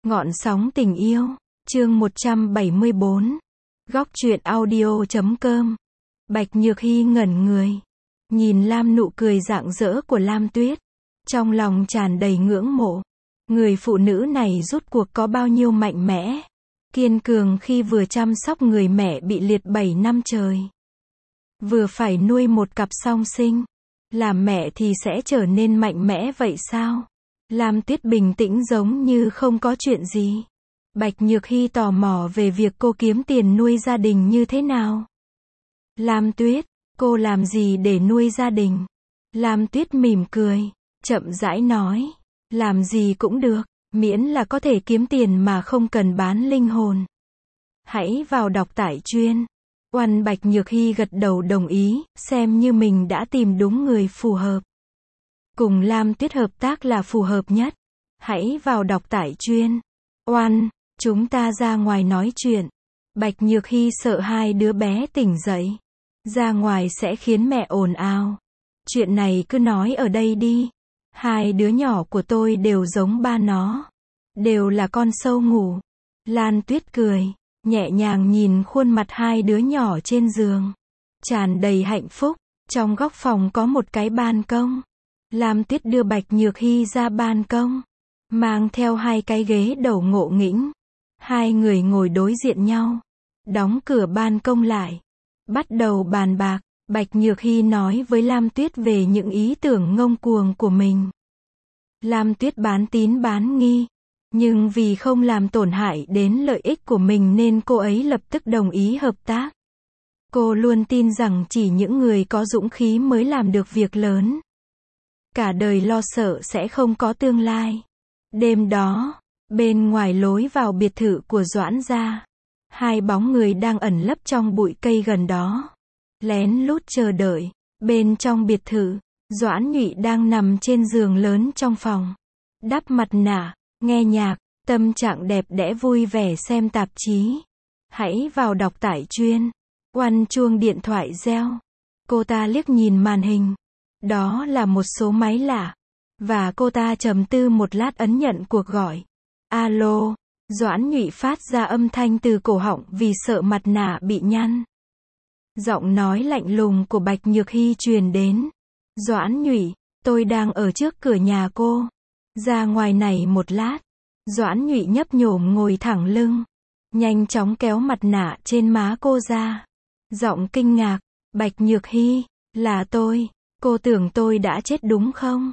Ngọn sóng tình yêu, chương 174. Góc truyện audio.com. Bạch Nhược Hy ngẩn người, nhìn Lam nụ cười rạng rỡ của Lam Tuyết, trong lòng tràn đầy ngưỡng mộ. Người phụ nữ này rốt cuộc có bao nhiêu mạnh mẽ, kiên cường khi vừa chăm sóc người mẹ bị liệt 7 năm trời. Vừa phải nuôi một cặp song sinh, làm mẹ thì sẽ trở nên mạnh mẽ vậy sao? Lam Tuyết bình tĩnh giống như không có chuyện gì. Bạch Nhược Hy tò mò về việc cô kiếm tiền nuôi gia đình như thế nào. Lam Tuyết, cô làm gì để nuôi gia đình? Lam Tuyết mỉm cười, chậm rãi nói, làm gì cũng được, miễn là có thể kiếm tiền mà không cần bán linh hồn. Hãy vào đọc tải chuyên. Oan Bạch Nhược Hy gật đầu đồng ý, xem như mình đã tìm đúng người phù hợp. Cùng Lam Tuyết hợp tác là phù hợp nhất. Hãy vào đọc tải chuyên. Oan, chúng ta ra ngoài nói chuyện. Bạch Nhược Hy sợ hai đứa bé tỉnh dậy. Ra ngoài sẽ khiến mẹ ồn ào. Chuyện này cứ nói ở đây đi. Hai đứa nhỏ của tôi đều giống ba nó. Đều là con sâu ngủ. Lan Tuyết cười, nhẹ nhàng nhìn khuôn mặt hai đứa nhỏ trên giường. Tràn đầy hạnh phúc. Trong góc phòng có một cái ban công. Lam Tuyết đưa Bạch Nhược Hy ra ban công, mang theo hai cái ghế đầu ngộ nghĩnh. Hai người ngồi đối diện nhau, đóng cửa ban công lại, bắt đầu bàn bạc. Bạch Nhược Hy nói với Lam Tuyết về những ý tưởng ngông cuồng của mình. Lam Tuyết bán tín bán nghi, nhưng vì không làm tổn hại đến lợi ích của mình nên cô ấy lập tức đồng ý hợp tác. Cô luôn tin rằng chỉ những người có dũng khí mới làm được việc lớn. Cả đời lo sợ sẽ không có tương lai. Đêm đó, bên ngoài lối vào biệt thự của Doãn gia, hai bóng người đang ẩn lấp trong bụi cây gần đó, lén lút chờ đợi. Bên trong biệt thự, Doãn Nhụy đang nằm trên giường lớn trong phòng, đắp mặt nạ, nghe nhạc, tâm trạng đẹp đẽ vui vẻ xem tạp chí. Hãy vào đọc tải chuyên. Oăn chuông điện thoại reo. Cô ta liếc nhìn màn hình. Đó là một số máy lạ. Và cô ta trầm tư một lát ấn nhận cuộc gọi. Alo. Doãn Nhụy phát ra âm thanh từ cổ họng vì sợ mặt nạ bị nhăn. Giọng nói lạnh lùng của Bạch Nhược Hy truyền đến. Doãn Nhụy, tôi đang ở trước cửa nhà cô. Ra ngoài này một lát. Doãn Nhụy nhấp nhổm ngồi thẳng lưng, nhanh chóng kéo mặt nạ trên má cô ra. Giọng kinh ngạc. Bạch Nhược Hy, là tôi. Cô tưởng tôi đã chết đúng không?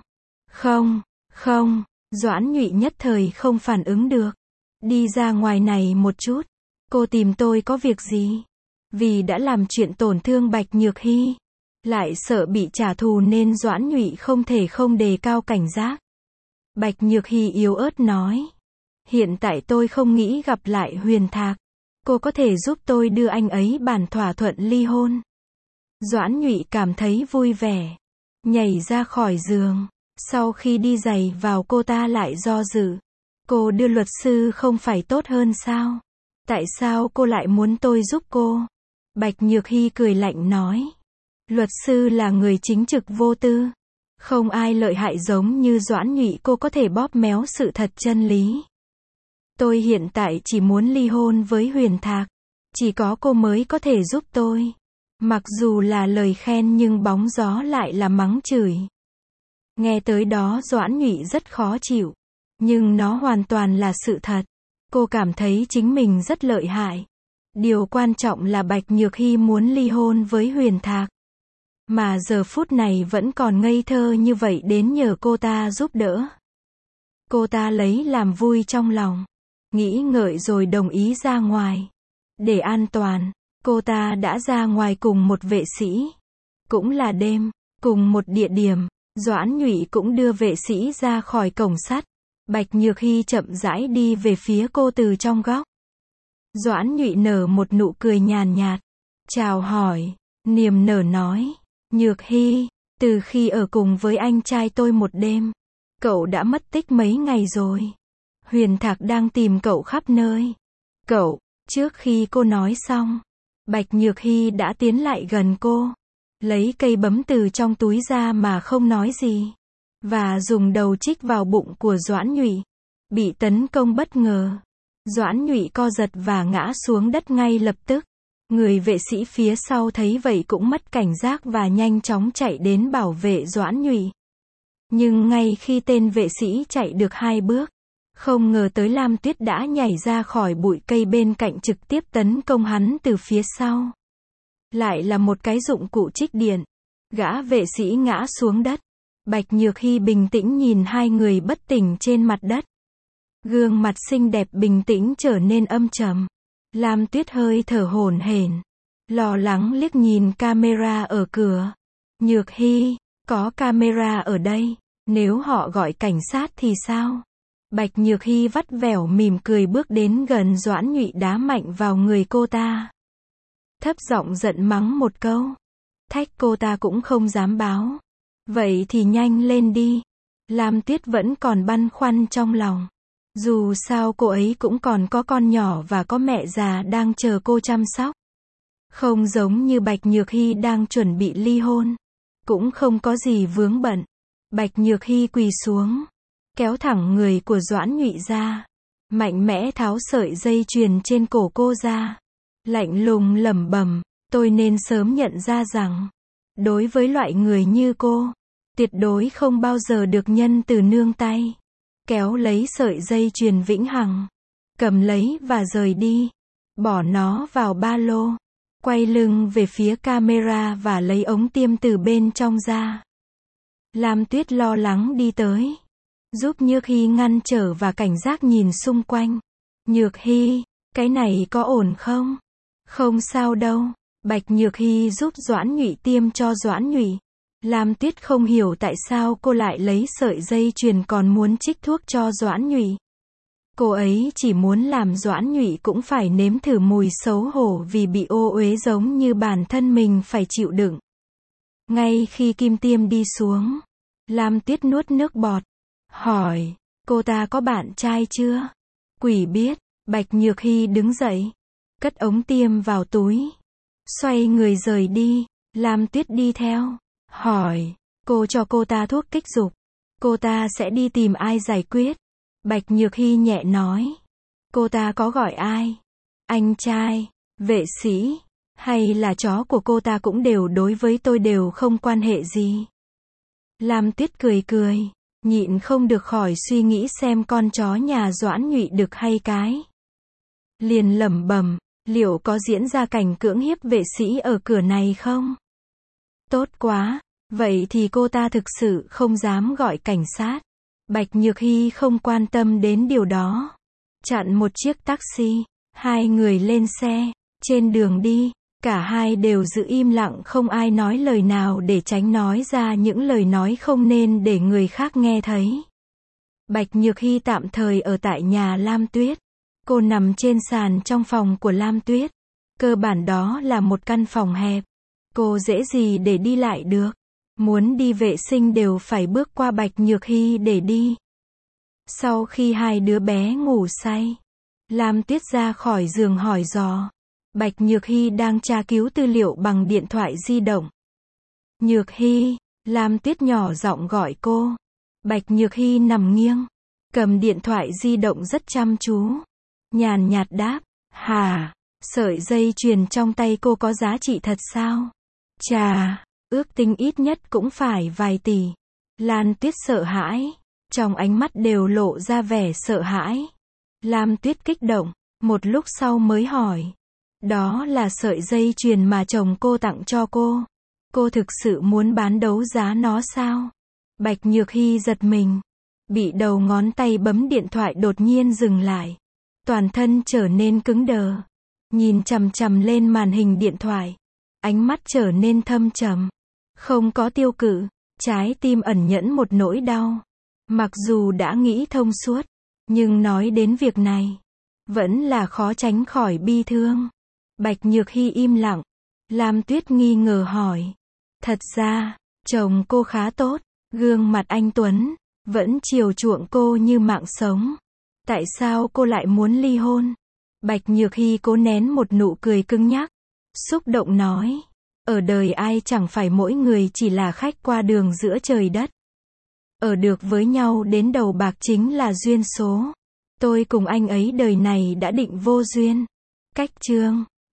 Không. Doãn Nhụy nhất thời không phản ứng được. Đi ra ngoài này một chút. Cô tìm tôi có việc gì? Vì đã làm chuyện tổn thương Bạch Nhược Hy, lại sợ bị trả thù nên Doãn Nhụy không thể không đề cao cảnh giác. Bạch Nhược Hy yếu ớt nói. Hiện tại tôi không nghĩ gặp lại Huyền Thạc. Cô có thể giúp tôi đưa anh ấy bản thỏa thuận ly hôn. Doãn Nhụy cảm thấy vui vẻ, nhảy ra khỏi giường. Sau khi đi giày vào cô ta lại do dự. Cô đưa luật sư không phải tốt hơn sao? Tại sao cô lại muốn tôi giúp cô? Bạch Nhược Hy cười lạnh nói. Luật sư là người chính trực vô tư. Không ai lợi hại giống như Doãn Nhụy cô có thể bóp méo sự thật chân lý. Tôi hiện tại chỉ muốn ly hôn với Huyền Thạc. Chỉ có cô mới có thể giúp tôi. Mặc dù là lời khen nhưng bóng gió lại là mắng chửi. Nghe tới đó Doãn Nhụy rất khó chịu. Nhưng nó hoàn toàn là sự thật. Cô cảm thấy chính mình rất lợi hại. Điều quan trọng là Bạch Nhược Hy muốn ly hôn với Huyền Thạc. Mà giờ phút này vẫn còn ngây thơ như vậy đến nhờ cô ta giúp đỡ. Cô ta lấy làm vui trong lòng. Nghĩ ngợi rồi đồng ý ra ngoài. Để an toàn, cô ta đã ra ngoài cùng một vệ sĩ. Cũng là đêm, cùng một địa điểm, Doãn Nhụy cũng đưa vệ sĩ ra khỏi cổng sắt. Bạch Nhược Hy chậm rãi đi về phía cô từ trong góc. Doãn Nhụy nở một nụ cười nhàn nhạt. Chào hỏi, niềm nở nói. Nhược Hy, từ khi ở cùng với anh trai tôi một đêm, cậu đã mất tích mấy ngày rồi. Huyền Thạc đang tìm cậu khắp nơi. Cậu, trước khi cô nói xong, Bạch Nhược Hy đã tiến lại gần cô, lấy cây bấm từ trong túi ra mà không nói gì, và dùng đầu chích vào bụng của Doãn Nhụy. Bị tấn công bất ngờ. Doãn Nhụy co giật và ngã xuống đất ngay lập tức. Người vệ sĩ phía sau thấy vậy cũng mất cảnh giác và nhanh chóng chạy đến bảo vệ Doãn Nhụy. Nhưng ngay khi tên vệ sĩ chạy được 2 bước, không ngờ tới Lam Tuyết đã nhảy ra khỏi bụi cây bên cạnh trực tiếp tấn công hắn từ phía sau. Lại là một cái dụng cụ trích điện. Gã vệ sĩ ngã xuống đất. Bạch Nhược Hy bình tĩnh nhìn hai người bất tỉnh trên mặt đất. Gương mặt xinh đẹp bình tĩnh trở nên âm trầm. Lam Tuyết hơi thở hổn hển, lo lắng liếc nhìn camera ở cửa. Nhược Hy, có camera ở đây, nếu họ gọi cảnh sát thì sao? Bạch Nhược Hy vắt vẻo mỉm cười bước đến gần Doãn Nhụy đá mạnh vào người cô ta. Thấp giọng giận mắng một câu. Thách cô ta cũng không dám báo. Vậy thì nhanh lên đi. Lam Tuyết vẫn còn băn khoăn trong lòng. Dù sao cô ấy cũng còn có con nhỏ và có mẹ già đang chờ cô chăm sóc. Không giống như Bạch Nhược Hy đang chuẩn bị ly hôn. Cũng không có gì vướng bận. Bạch Nhược Hy quỳ xuống, kéo thẳng người của Doãn Nhụy ra. Mạnh mẽ tháo sợi dây chuyền trên cổ cô ra. Lạnh lùng lẩm bẩm, tôi nên sớm nhận ra rằng, đối với loại người như cô, tuyệt đối không bao giờ được nhân từ nương tay. Kéo lấy sợi dây chuyền vĩnh hằng, cầm lấy và rời đi. Bỏ nó vào ba lô. Quay lưng về phía camera và lấy ống tiêm từ bên trong ra. Lam Tuyết lo lắng đi tới, giúp Nhược Hy ngăn trở và cảnh giác nhìn xung quanh. Nhược Hy, cái này có ổn không? Không sao đâu. Bạch Nhược Hy giúp Doãn Nhụy tiêm cho Doãn Nhụy. Lam Tuyết không hiểu tại sao cô lại lấy sợi dây chuyền còn muốn trích thuốc cho Doãn Nhụy. Cô ấy chỉ muốn làm Doãn Nhụy cũng phải nếm thử mùi xấu hổ vì bị ô uế giống như bản thân mình phải chịu đựng. Ngay khi kim tiêm đi xuống, Lam Tuyết nuốt nước bọt, hỏi, cô ta có bạn trai chưa? Quỷ biết. Bạch Nhược Hy đứng dậy, cất ống tiêm vào túi, xoay người rời đi. Lam Tuyết đi theo, hỏi, cô cho cô ta thuốc kích dục, cô ta sẽ đi tìm ai giải quyết? Bạch Nhược Hy nhẹ nói, cô ta có gọi ai? Anh trai, vệ sĩ, hay là chó của cô ta cũng đều đối với tôi đều không quan hệ gì. Lam Tuyết cười cười, nhịn không được khỏi suy nghĩ xem con chó nhà Doãn Nhụy đực hay cái. Liền lẩm bẩm, liệu có diễn ra cảnh cưỡng hiếp vệ sĩ ở cửa này không? Tốt quá, vậy thì cô ta thực sự không dám gọi cảnh sát. Bạch Nhược Hy không quan tâm đến điều đó. Chặn một chiếc taxi, hai người lên xe. Trên đường đi, cả hai đều giữ im lặng không ai nói lời nào để tránh nói ra những lời nói không nên để người khác nghe thấy. Bạch Nhược Hy tạm thời ở tại nhà Lam Tuyết. Cô nằm trên sàn trong phòng của Lam Tuyết. Cơ bản đó là một căn phòng hẹp. Cô dễ gì để đi lại được. Muốn đi vệ sinh đều phải bước qua Bạch Nhược Hy để đi. Sau khi hai đứa bé ngủ say, Lam Tuyết ra khỏi giường hỏi dò. Bạch Nhược Hy đang tra cứu tư liệu bằng điện thoại di động. Nhược Hy, Lam Tuyết nhỏ giọng gọi cô. Bạch Nhược Hy nằm nghiêng, cầm điện thoại di động rất chăm chú. Nhàn nhạt đáp, hả, sợi dây chuyền trong tay cô có giá trị thật sao? Chà, ước tính ít nhất cũng phải vài tỷ. Lam Tuyết sợ hãi, trong ánh mắt đều lộ ra vẻ sợ hãi. Lam Tuyết kích động, một lúc sau mới hỏi. Đó là sợi dây chuyền mà chồng cô tặng cho cô. Cô thực sự muốn bán đấu giá nó sao? Bạch Nhược Hy giật mình, bị đầu ngón tay bấm điện thoại đột nhiên dừng lại. Toàn thân trở nên cứng đờ, nhìn chằm chằm lên màn hình điện thoại. Ánh mắt trở nên thâm trầm, không có tiêu cự, trái tim ẩn nhẫn một nỗi đau. Mặc dù đã nghĩ thông suốt, nhưng nói đến việc này, vẫn là khó tránh khỏi bi thương. Bạch Nhược Hy im lặng. Lam Tuyết nghi ngờ hỏi. Thật ra, chồng cô khá tốt, gương mặt anh tuấn, vẫn chiều chuộng cô như mạng sống. Tại sao cô lại muốn ly hôn? Bạch Nhược Hy cố nén một nụ cười cứng nhắc, xúc động nói. Ở đời ai chẳng phải mỗi người chỉ là khách qua đường giữa trời đất. Ở được với nhau đến đầu bạc chính là duyên số. Tôi cùng anh ấy đời này đã định vô duyên. Cách chương